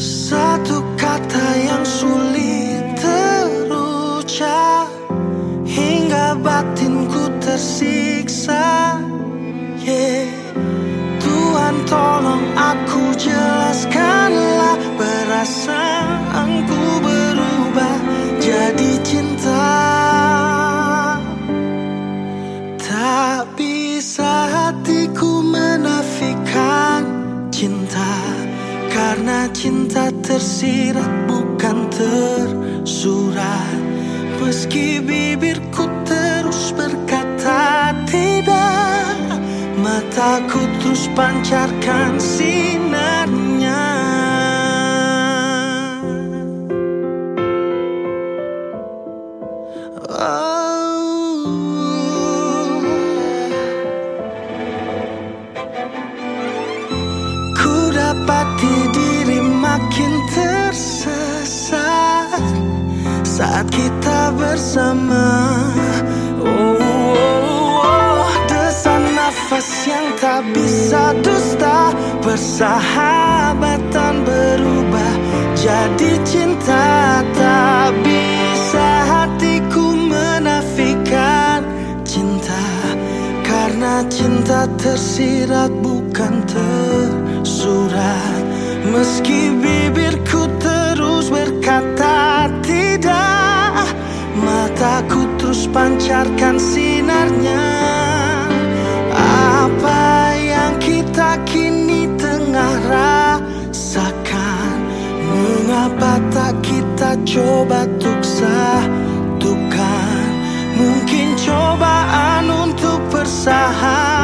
Satu kata yang sulit terucap hingga batinku tersiksa. Tuhan tolong aku jelaskanlah, perasaanku berubah jadi cinta. Tak bisa hatiku menafikan cinta, karena cinta tersirat bukan tersurat. Meski bibirku terus berkata tidak, mataku terus pancarkan sinarnya. Ku dapati diri makin tersesat saat kita bersama. Desan nafas yang tak bisa dusta, persahabatan berubah jadi cinta. Tak bisa hatiku menafikan cinta, karena cinta tersirat bukan tersurat. Meski bibirku terus berkata tidak, mataku terus pancarkan sinarnya. Apa yang kita kini tengah rasakan, mengapa tak kita coba untuk satukan? Mungkin cobaan untuk bersahabat